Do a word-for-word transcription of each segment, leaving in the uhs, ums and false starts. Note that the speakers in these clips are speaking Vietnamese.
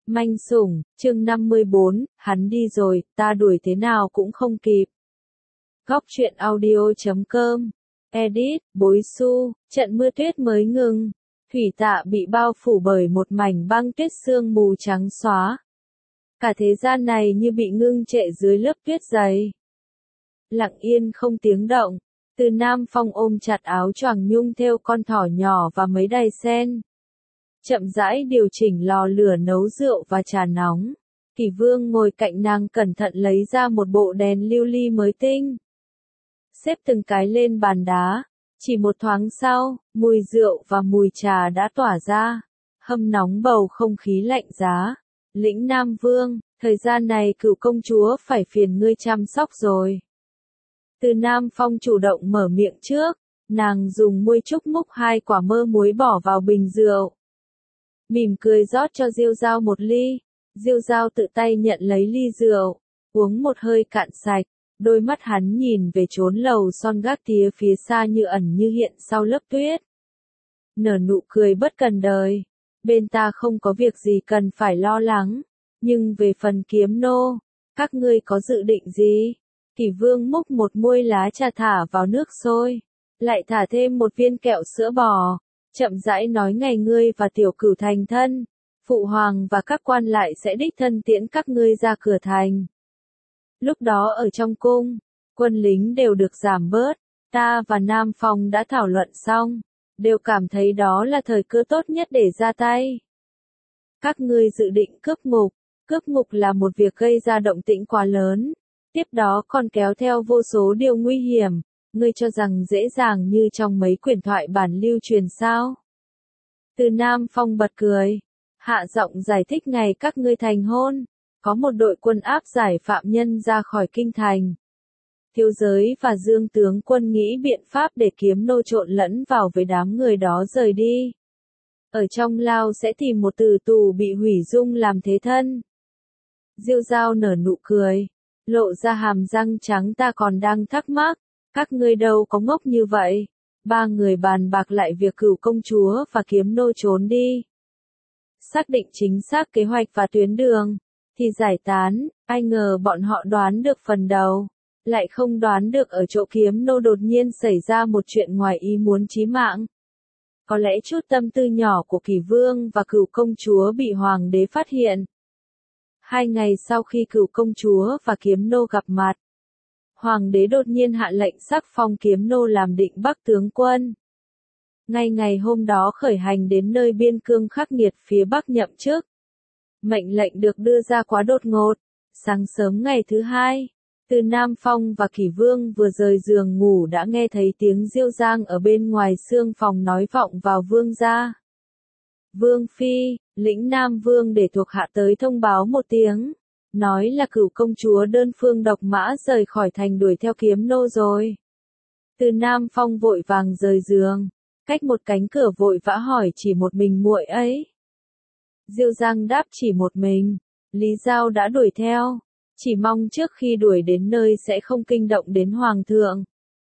Manh sủng, chương năm mươi bốn, hắn đi rồi, ta đuổi thế nào cũng không kịp. Góc truyện audio chấm com. Edit, Bối Xu, trận mưa tuyết mới ngừng. Thủy Tạ bị bao phủ bởi một mảnh băng tuyết sương mù trắng xóa. Cả thế gian này như bị ngưng trệ dưới lớp tuyết dày. Lặng yên không tiếng động. Từ Nam Phong ôm chặt áo choàng nhung thêu con thỏ nhỏ và mấy đài sen. Chậm rãi điều chỉnh lò lửa nấu rượu và trà nóng. Kỷ Vương ngồi cạnh nàng cẩn thận lấy ra một bộ đèn lưu ly mới tinh. Xếp từng cái lên bàn đá. Chỉ một thoáng sau, mùi rượu và mùi trà đã tỏa ra. Hâm nóng bầu không khí lạnh giá. Lĩnh Nam Vương, thời gian này Cửu công chúa phải phiền ngươi chăm sóc rồi. Từ Nam Phong chủ động mở miệng trước. Nàng dùng muôi trúc múc hai quả mơ muối bỏ vào bình rượu. Mỉm cười rót cho Diêu Dao một ly. Diêu Dao tự tay nhận lấy ly rượu, uống một hơi cạn sạch. Đôi mắt hắn nhìn về chốn lầu son gác tía phía xa như ẩn như hiện sau lớp tuyết. Nở nụ cười bất cần đời. Bên ta không có việc gì cần phải lo lắng. Nhưng về phần Kiếm nô, các ngươi có dự định gì? Kỷ Vương múc một muôi lá trà thả vào nước sôi. Lại thả thêm một viên kẹo sữa bò. Chậm rãi nói ngày ngươi và Tiểu Cửu thành thân. Phụ hoàng và các quan lại sẽ đích thân tiễn các ngươi ra cửa thành. Lúc đó ở trong cung, quân lính đều được giảm bớt. Ta và Nam Phong đã thảo luận xong. Đều cảm thấy đó là thời cơ tốt nhất để ra tay. Các ngươi dự định cướp ngục. Cướp ngục là một việc gây ra động tĩnh quá lớn. Tiếp đó còn kéo theo vô số điều nguy hiểm. Ngươi cho rằng dễ dàng như trong mấy quyển thoại bản lưu truyền sao? Từ Nam Phong bật cười. Hạ giọng giải thích ngày các ngươi thành hôn. Có một đội quân áp giải phạm nhân ra khỏi kinh thành. Thiếu giới và Dương tướng quân nghĩ biện pháp để Kiếm nô trộn lẫn vào với đám người đó rời đi. Ở trong lao sẽ tìm một tử tù bị hủy dung làm thế thân. Diêu Dao nở nụ cười. Lộ ra hàm răng trắng ta còn đang thắc mắc. Các ngươi đâu có ngốc như vậy. Ba người bàn bạc lại việc Cửu công chúa và Kiếm nô trốn đi. Xác định chính xác kế hoạch và tuyến đường. Thì giải tán, ai ngờ bọn họ đoán được phần đầu. Lại không đoán được ở chỗ Kiếm nô đột nhiên xảy ra một chuyện ngoài ý muốn chí mạng. Có lẽ chút tâm tư nhỏ của Kỷ Vương và Cửu công chúa bị hoàng đế phát hiện. Hai ngày sau khi Cửu công chúa và Kiếm nô gặp mặt. Hoàng đế đột nhiên hạ lệnh sắc phong Kiếm nô làm Định Bắc tướng quân. Ngay ngày hôm đó khởi hành đến nơi biên cương khắc nghiệt phía Bắc nhậm chức. Mệnh lệnh được đưa ra quá đột ngột. Sáng sớm ngày thứ hai, Từ Nam Phong và Kỷ Vương vừa rời giường ngủ đã nghe thấy tiếng Diêu Giang ở bên ngoài xương phòng nói vọng vào vương gia. Vương phi, Lĩnh Nam Vương để thuộc hạ tới thông báo một tiếng. Nói là Cửu công chúa đơn phương độc mã rời khỏi thành đuổi theo Kiếm nô rồi. Từ Nam Phong vội vàng rời giường. Cách một cánh cửa vội vã hỏi chỉ một mình muội ấy. Diêu Giang đáp chỉ một mình. Lý Giao đã đuổi theo. Chỉ mong trước khi đuổi đến nơi sẽ không kinh động đến Hoàng thượng.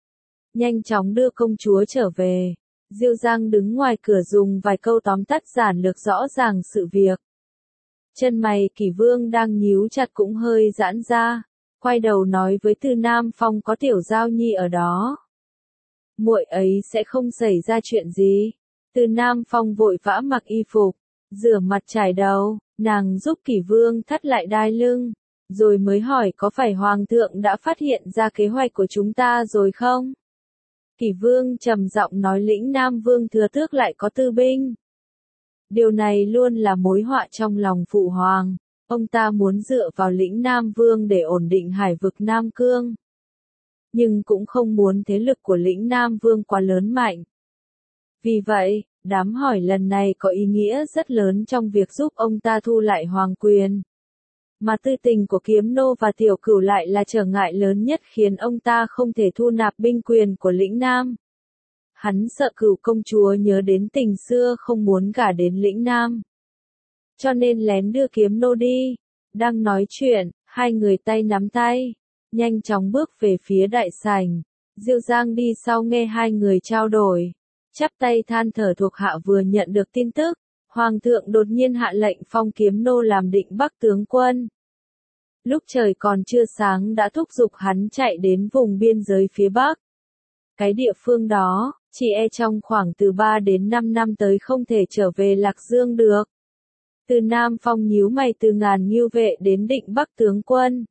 Nhanh chóng đưa công chúa trở về. Diêu Giang đứng ngoài cửa dùng vài câu tóm tắt giản lược rõ ràng sự việc. Chân mày Kỷ Vương đang nhíu chặt cũng hơi giãn ra. Quay đầu nói với Từ Nam Phong có Tiểu Giao Nhi ở đó. Muội ấy sẽ không xảy ra chuyện gì. Từ Nam Phong vội vã mặc y phục, rửa mặt trải đầu, nàng giúp Kỷ Vương thắt lại đai lưng, rồi mới hỏi có phải Hoàng thượng đã phát hiện ra kế hoạch của chúng ta rồi không? Kỷ Vương trầm giọng nói Lĩnh Nam Vương thừa tước lại có tư binh. Điều này luôn là mối họa trong lòng phụ hoàng. Ông ta muốn dựa vào Lĩnh Nam Vương để ổn định hải vực Nam Cương. Nhưng cũng không muốn thế lực của Lĩnh Nam Vương quá lớn mạnh. Vì vậy, đám hỏi lần này có ý nghĩa rất lớn trong việc giúp ông ta thu lại hoàng quyền. Mà tư tình của Kiếm nô và Tiểu Cửu lại là trở ngại lớn nhất khiến ông ta không thể thu nạp binh quyền của Lĩnh Nam. Hắn sợ Cửu công chúa nhớ đến tình xưa không muốn gả đến Lĩnh Nam. Cho nên lén đưa Kiếm nô đi. Đang nói chuyện, hai người tay nắm tay. Nhanh chóng bước về phía đại sảnh. Diêu Giang đi sau nghe hai người trao đổi. Chắp tay than thở thuộc hạ vừa nhận được tin tức. Hoàng thượng đột nhiên hạ lệnh phong Kiếm Nô làm Định Bắc tướng quân. Lúc trời còn chưa sáng đã thúc giục hắn chạy đến vùng biên giới phía Bắc. Cái địa phương đó, chỉ e trong khoảng từ ba đến năm năm tới không thể trở về Lạc Dương được. Từ Nam Phong nhíu mày từ ngàn ngưu vệ đến Định Bắc tướng quân.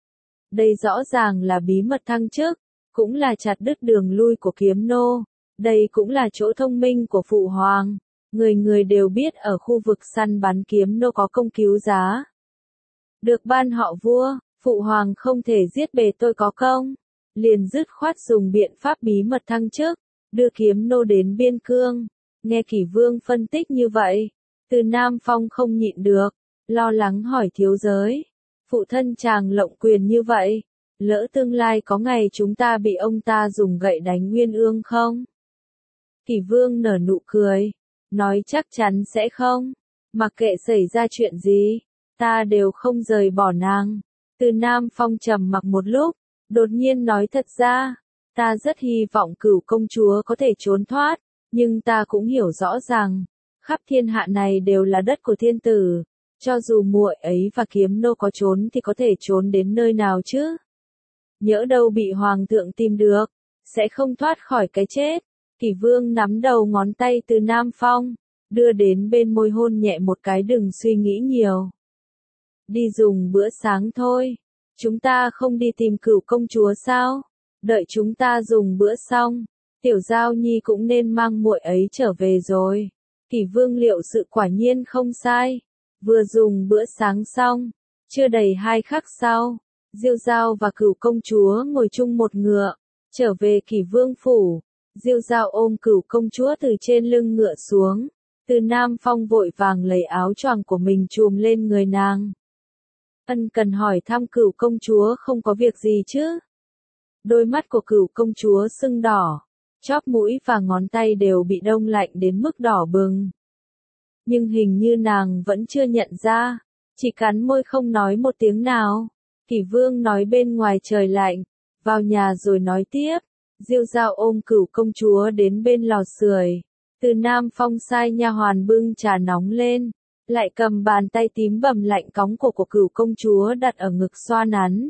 Đây rõ ràng là bí mật thăng chức, cũng là chặt đứt đường lui của Kiếm Nô. Đây cũng là chỗ thông minh của Phụ Hoàng. Người người đều biết ở khu vực săn bắn Kiếm Nô có công cứu giá. Được ban họ vua, Phụ Hoàng không thể giết bề tôi có công. Liền dứt khoát dùng biện pháp bí mật thăng chức, đưa Kiếm Nô đến biên cương. Nghe Kỷ Vương phân tích như vậy, Từ Nam Phong không nhịn được, lo lắng hỏi thiếu giới. Phụ thân chàng lộng quyền như vậy, lỡ tương lai có ngày chúng ta bị ông ta dùng gậy đánh Nguyên Ương không? Kỷ Vương nở nụ cười, nói chắc chắn sẽ không, mặc kệ xảy ra chuyện gì, ta đều không rời bỏ nàng. Từ Nam Phong trầm mặc một lúc, đột nhiên nói thật ra, ta rất hy vọng Cửu công chúa có thể trốn thoát, nhưng ta cũng hiểu rõ rằng, khắp thiên hạ này đều là đất của thiên tử, cho dù muội ấy và Kiếm Nô có trốn thì có thể trốn đến nơi nào chứ? Nhỡ đâu bị Hoàng thượng tìm được, sẽ không thoát khỏi cái chết. Kỷ Vương nắm đầu ngón tay Từ Nam Phong, đưa đến bên môi hôn nhẹ một cái, đừng suy nghĩ nhiều. Đi dùng bữa sáng thôi. Chúng ta không đi tìm Cửu công chúa sao? Đợi chúng ta dùng bữa xong, Tiểu Giao Nhi cũng nên mang muội ấy trở về rồi. Kỷ Vương liệu sự quả nhiên không sai. Vừa dùng bữa sáng xong, chưa đầy hai khắc sau, Diêu Giao và Cửu công chúa ngồi chung một ngựa, trở về Kỷ Vương phủ. Diêu Giao ôm Cửu công chúa từ trên lưng ngựa xuống, Từ Nam Phong vội vàng lấy áo choàng của mình trùm lên người nàng. Ân cần hỏi thăm Cửu công chúa không có việc gì chứ? Đôi mắt của Cửu công chúa sưng đỏ, chóp mũi và ngón tay đều bị đông lạnh đến mức đỏ bừng. Nhưng hình như nàng vẫn chưa nhận ra, chỉ cắn môi không nói một tiếng nào. Kỷ Vương nói bên ngoài trời lạnh, vào nhà rồi nói tiếp. Diêu Giao ôm Cửu công chúa đến bên lò sưởi, Từ Nam Phong sai nha hoàn bưng trà nóng lên, lại cầm bàn tay tím bầm lạnh cóng cổ của Cửu công chúa đặt ở ngực xoa nắn.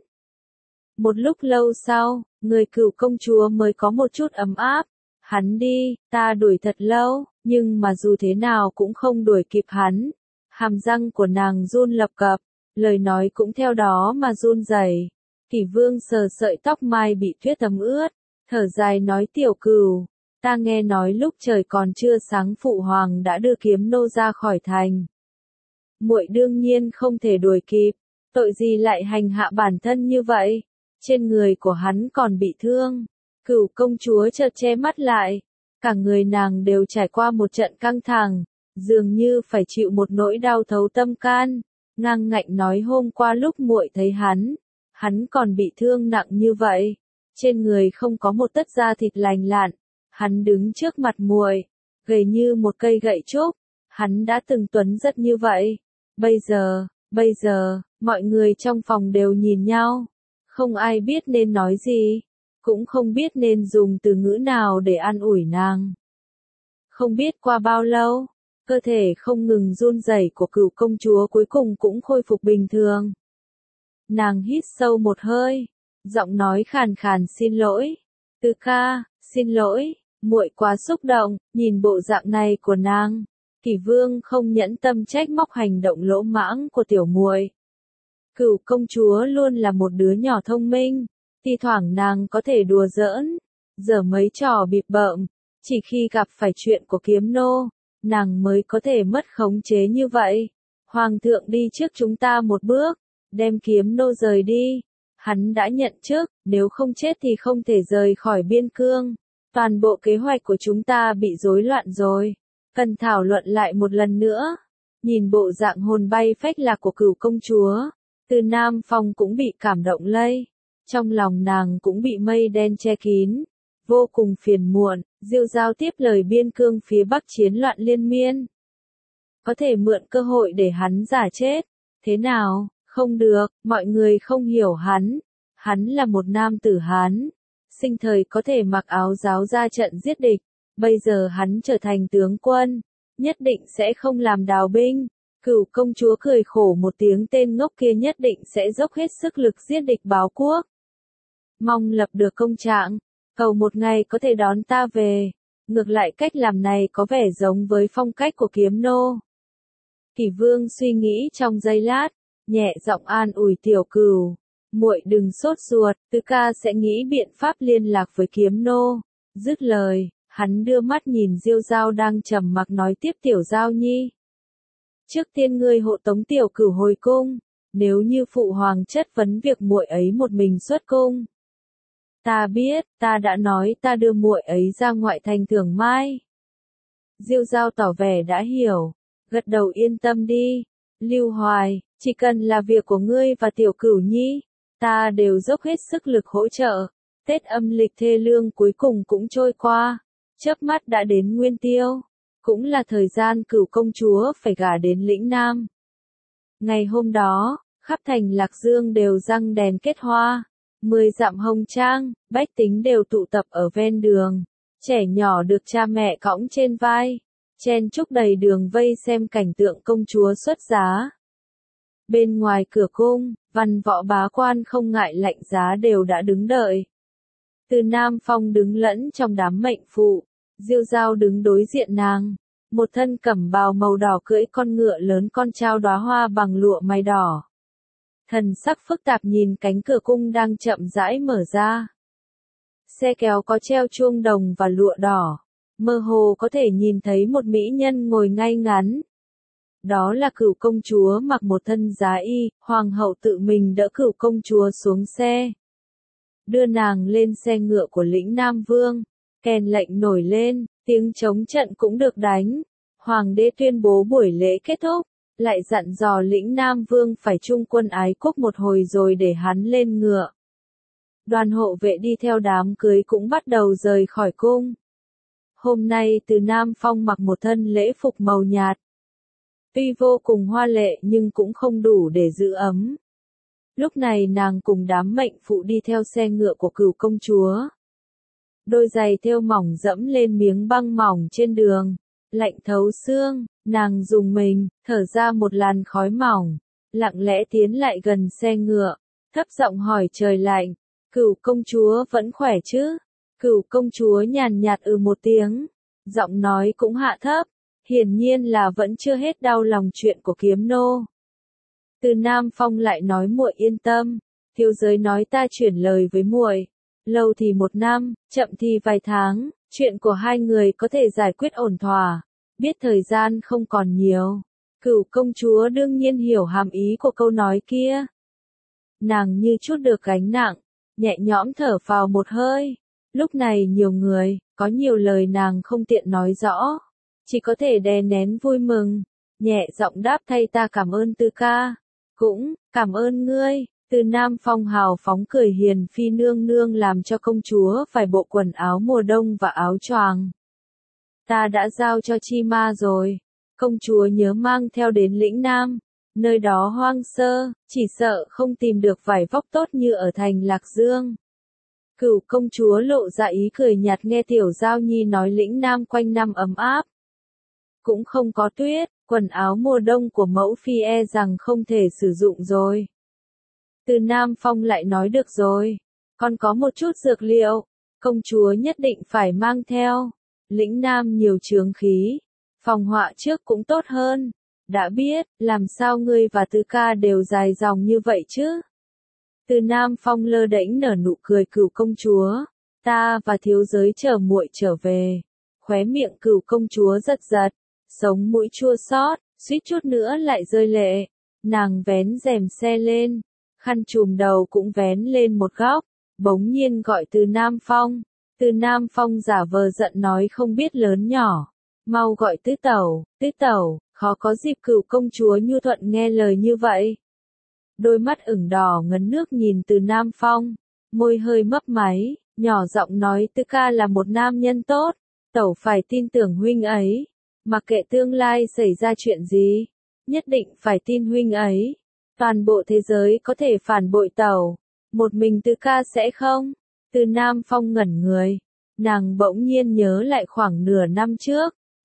Một lúc lâu sau, người Cửu công chúa mới có một chút ấm áp. Hắn đi, ta đuổi thật lâu, nhưng mà dù thế nào cũng không đuổi kịp hắn. Hàm răng của nàng run lập cập, lời nói cũng theo đó mà run rẩy. Kỷ Vương sờ sợi tóc mai bị tuyết thấm ướt, thở dài nói Tiểu Cửu, ta nghe nói lúc trời còn chưa sáng Phụ Hoàng đã đưa Kiếm Nô ra khỏi thành. Muội đương nhiên không thể đuổi kịp, tội gì lại hành hạ bản thân như vậy, trên người của hắn còn bị thương. Cửu công chúa chợt che mắt lại, cả người nàng đều trải qua một trận căng thẳng, dường như phải chịu một nỗi đau thấu tâm can, ngang ngạnh nói hôm qua lúc muội thấy hắn, hắn còn bị thương nặng như vậy, trên người không có một tấc da thịt lành lặn, hắn đứng trước mặt muội, gầy như một cây gậy trúc, hắn đã từng tuấn rất như vậy, bây giờ, bây giờ, mọi người trong phòng đều nhìn nhau, không ai biết nên nói gì. Cũng không biết nên dùng từ ngữ nào để an ủi nàng. Không biết qua bao lâu, cơ thể không ngừng run rẩy của Cửu công chúa cuối cùng cũng khôi phục bình thường. Nàng hít sâu một hơi, giọng nói khàn khàn xin lỗi. Từ ca, xin lỗi, muội quá xúc động, nhìn bộ dạng này của nàng. Kỷ Vương không nhẫn tâm trách móc hành động lỗ mãng của tiểu muội. Cửu công chúa luôn là một đứa nhỏ thông minh. Thi thoảng nàng có thể đùa giỡn, giở mấy trò bịp bợm, chỉ khi gặp phải chuyện của Kiếm Nô, nàng mới có thể mất khống chế như vậy. Hoàng thượng đi trước chúng ta một bước, đem Kiếm Nô rời đi. Hắn đã nhận trước, nếu không chết thì không thể rời khỏi biên cương. Toàn bộ kế hoạch của chúng ta bị rối loạn rồi, cần thảo luận lại một lần nữa. Nhìn bộ dạng hồn bay phách lạc của Cửu công chúa, Từ Nam Phong cũng bị cảm động lây. Trong lòng nàng cũng bị mây đen che kín, vô cùng phiền muộn. Diêu Giao tiếp lời biên cương phía Bắc chiến loạn liên miên. Có thể mượn cơ hội để hắn giả chết. Thế nào, không được, mọi người không hiểu hắn. Hắn là một nam tử Hán, sinh thời có thể mặc áo giáo ra trận giết địch. Bây giờ hắn trở thành tướng quân, nhất định sẽ không làm đào binh. Cửu công chúa cười khổ một tiếng, tên ngốc kia nhất định sẽ dốc hết sức lực giết địch báo quốc. Mong lập được công trạng, cầu một ngày có thể đón ta về. Ngược lại cách làm này có vẻ giống với phong cách của Kiếm Nô. Kỷ Vương suy nghĩ trong giây lát, nhẹ giọng an ủi Tiểu Cửu, muội đừng sốt ruột, Tứ ca sẽ nghĩ biện pháp liên lạc với Kiếm Nô. Dứt lời, hắn đưa mắt nhìn Diêu Dao đang trầm mặc nói tiếp, Tiểu Dao nhi, trước tiên ngươi hộ tống Tiểu Cửu hồi cung, nếu như phụ hoàng chất vấn việc muội ấy một mình xuất cung. Ta biết, ta đã nói ta đưa muội ấy ra ngoại thành Thường Mai. Diêu Dao tỏ vẻ đã hiểu, gật đầu, yên tâm đi, Lưu Hoài, chỉ cần là việc của ngươi và Tiểu Cửu nhi, ta đều dốc hết sức lực hỗ trợ. Tết âm lịch thê lương cuối cùng cũng trôi qua, chớp mắt đã đến Nguyên Tiêu, cũng là thời gian Cửu công chúa phải gả đến lĩnh Nam. Ngày hôm đó, khắp thành Lạc Dương đều răng đèn kết hoa, mười dặm hồng trang, bách tính đều tụ tập ở ven đường, trẻ nhỏ được cha mẹ cõng trên vai, chen chúc đầy đường vây xem cảnh tượng công chúa xuất giá. Bên ngoài cửa cung, văn võ bá quan không ngại lạnh giá đều đã đứng đợi. Từ Nam Phong đứng lẫn trong đám mệnh phụ, Diêu Dao đứng đối diện nàng, một thân cẩm bào màu đỏ cưỡi con ngựa lớn, con trao đóa hoa bằng lụa mày đỏ. Thần sắc phức tạp nhìn cánh cửa cung đang chậm rãi mở ra. Xe kéo có treo chuông đồng và lụa đỏ, mơ hồ có thể nhìn thấy một mỹ nhân ngồi ngay ngắn. Đó là Cửu công chúa mặc một thân giá y, hoàng hậu tự mình đỡ Cửu công chúa xuống xe, đưa nàng lên xe ngựa của lĩnh Nam Vương. Kèn lệnh nổi lên, tiếng trống trận cũng được đánh. Hoàng đế tuyên bố buổi lễ kết thúc, lại dặn dò lĩnh Nam Vương phải chung quân ái quốc một hồi rồi để hắn lên ngựa. Đoàn hộ vệ đi theo đám cưới cũng bắt đầu rời khỏi cung. Hôm nay Từ Nam Phong mặc một thân lễ phục màu nhạt, tuy vô cùng hoa lệ nhưng cũng không đủ để giữ ấm. Lúc này nàng cùng đám mệnh phụ đi theo xe ngựa của Cửu công chúa. Đôi giày thêu mỏng dẫm lên miếng băng mỏng trên đường, lạnh thấu xương, nàng dùng mình, thở ra một làn khói mỏng, lặng lẽ tiến lại gần xe ngựa, thấp giọng hỏi trời lạnh, Cửu công chúa vẫn khỏe chứ? Cửu công chúa nhàn nhạt ừ một tiếng, giọng nói cũng hạ thấp, hiển nhiên là vẫn chưa hết đau lòng chuyện của Kiếm Nô. Từ Nam Phong lại nói, muội yên tâm, thiếu giới nói ta chuyển lời với muội, lâu thì một năm, chậm thì vài tháng, chuyện của hai người có thể giải quyết ổn thỏa, biết thời gian không còn nhiều. Cửu công chúa đương nhiên hiểu hàm ý của câu nói kia. Nàng như chút được gánh nặng, nhẹ nhõm thở phào một hơi. Lúc này nhiều người, có nhiều lời nàng không tiện nói rõ, chỉ có thể đè nén vui mừng, nhẹ giọng đáp, thay ta cảm ơn Tư ca. Cũng, cảm ơn ngươi. Từ Nam Phong hào phóng cười, hiền phi nương nương làm cho công chúa phải bộ quần áo mùa đông và áo choàng. Ta đã giao cho Chi Ma rồi, công chúa nhớ mang theo đến lĩnh Nam, nơi đó hoang sơ, chỉ sợ không tìm được vải vóc tốt như ở thành Lạc Dương. Cửu công chúa lộ ra ý cười nhạt, nghe Tiểu Giao Nhi nói lĩnh Nam quanh năm ấm áp, cũng không có tuyết, quần áo mùa đông của mẫu phi e rằng không thể sử dụng rồi. Từ Nam Phong lại nói, được rồi, còn có một chút dược liệu, công chúa nhất định phải mang theo. Lĩnh Nam nhiều chướng khí, phòng họa trước cũng tốt hơn. Đã biết, làm sao ngươi và Tư ca đều dài dòng như vậy chứ? Từ Nam Phong lơ đễnh nở nụ cười, Cửu công chúa, ta và thiếu giới chờ muội trở về. Khóe miệng Cửu công chúa giật giật, sống mũi chua xót, suýt chút nữa lại rơi lệ. Nàng vén rèm xe lên, khăn trùm đầu cũng vén lên một góc, bỗng nhiên gọi Từ Nam Phong. Từ Nam Phong giả vờ giận nói, không biết lớn nhỏ, mau gọi tứ tẩu, tứ tẩu. Khó có dịp Cửu công chúa nhu thuận nghe lời như vậy. Đôi mắt ửng đỏ ngấn nước nhìn Từ Nam Phong, môi hơi mấp máy, nhỏ giọng nói, Tư ca là một nam nhân tốt, tẩu phải tin tưởng huynh ấy, mặc kệ tương lai xảy ra chuyện gì, nhất định phải tin huynh ấy. Toàn bộ thế giới có thể phản bội tẩu, một mình Tư ca sẽ không. Từ Nam Phong ngẩn người, nàng bỗng nhiên nhớ lại khoảng nửa năm trước,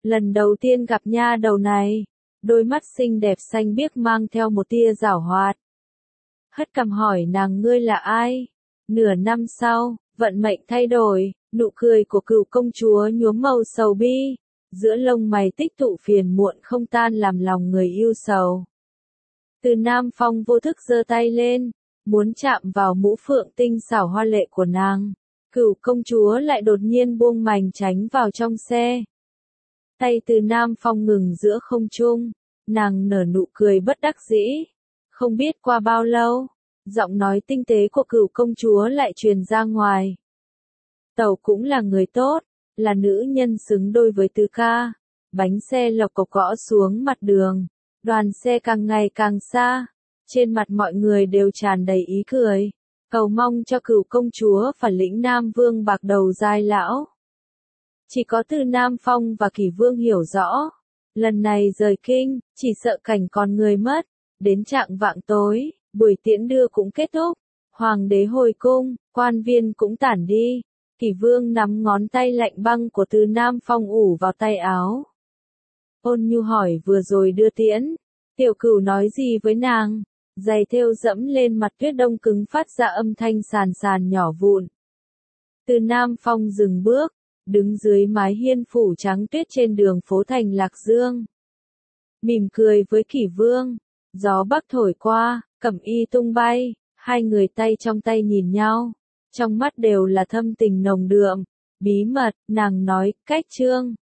Lần đầu tiên gặp nha đầu này, đôi mắt xinh đẹp xanh biếc mang theo một tia giảo hoạt. Hất cằm hỏi nàng ngươi là ai? Nửa năm sau, vận mệnh thay đổi, nụ cười của Cửu công chúa nhuốm màu sầu bi, giữa lông mày tích tụ phiền muộn không tan làm lòng người yêu sầu. Từ Nam Phong vô thức giơ tay lên, muốn chạm vào mũ phượng tinh xảo hoa lệ của nàng. Cửu công chúa lại đột nhiên buông mành tránh vào trong xe. Tay Từ Nam Phong ngừng giữa không trung, nàng nở nụ cười bất đắc dĩ. Không biết qua bao lâu, giọng nói tinh tế của Cửu công chúa lại truyền ra ngoài. Tẩu cũng là người tốt, là nữ nhân xứng đôi với Từ ca. Bánh xe lộc cộc gõ xuống mặt đường, đoàn xe càng ngày càng xa, trên mặt mọi người đều tràn đầy ý cười, cầu mong cho Cửu công chúa và lĩnh Nam Vương bạc đầu giai lão. Chỉ có Từ Nam Phong và Kỷ Vương hiểu rõ, lần này rời kinh, chỉ sợ cảnh còn người mất. Đến trạng vạng tối, buổi tiễn đưa cũng kết thúc, hoàng đế hồi cung, quan viên cũng tản đi. Kỷ Vương nắm ngón tay lạnh băng của Từ Nam Phong ủ vào tay áo. Ôn nhu hỏi vừa rồi đưa tiễn, Tiểu Cửu nói gì với nàng? Giày thêu dẫm lên mặt tuyết đông cứng phát ra âm thanh sàn sàn nhỏ vụn. Từ Nam Phong dừng bước, đứng dưới mái hiên phủ trắng tuyết trên đường phố thành Lạc Dương. Mỉm cười với Kỷ Vương, gió bắc thổi qua, cẩm y tung bay, hai người tay trong tay nhìn nhau, trong mắt đều là thâm tình nồng đượm, bí mật, nàng nói, cách trương.